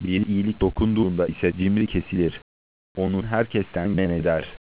Bir iyilik dokunduğunda ise cimri kesilir. Onu herkesten men eder.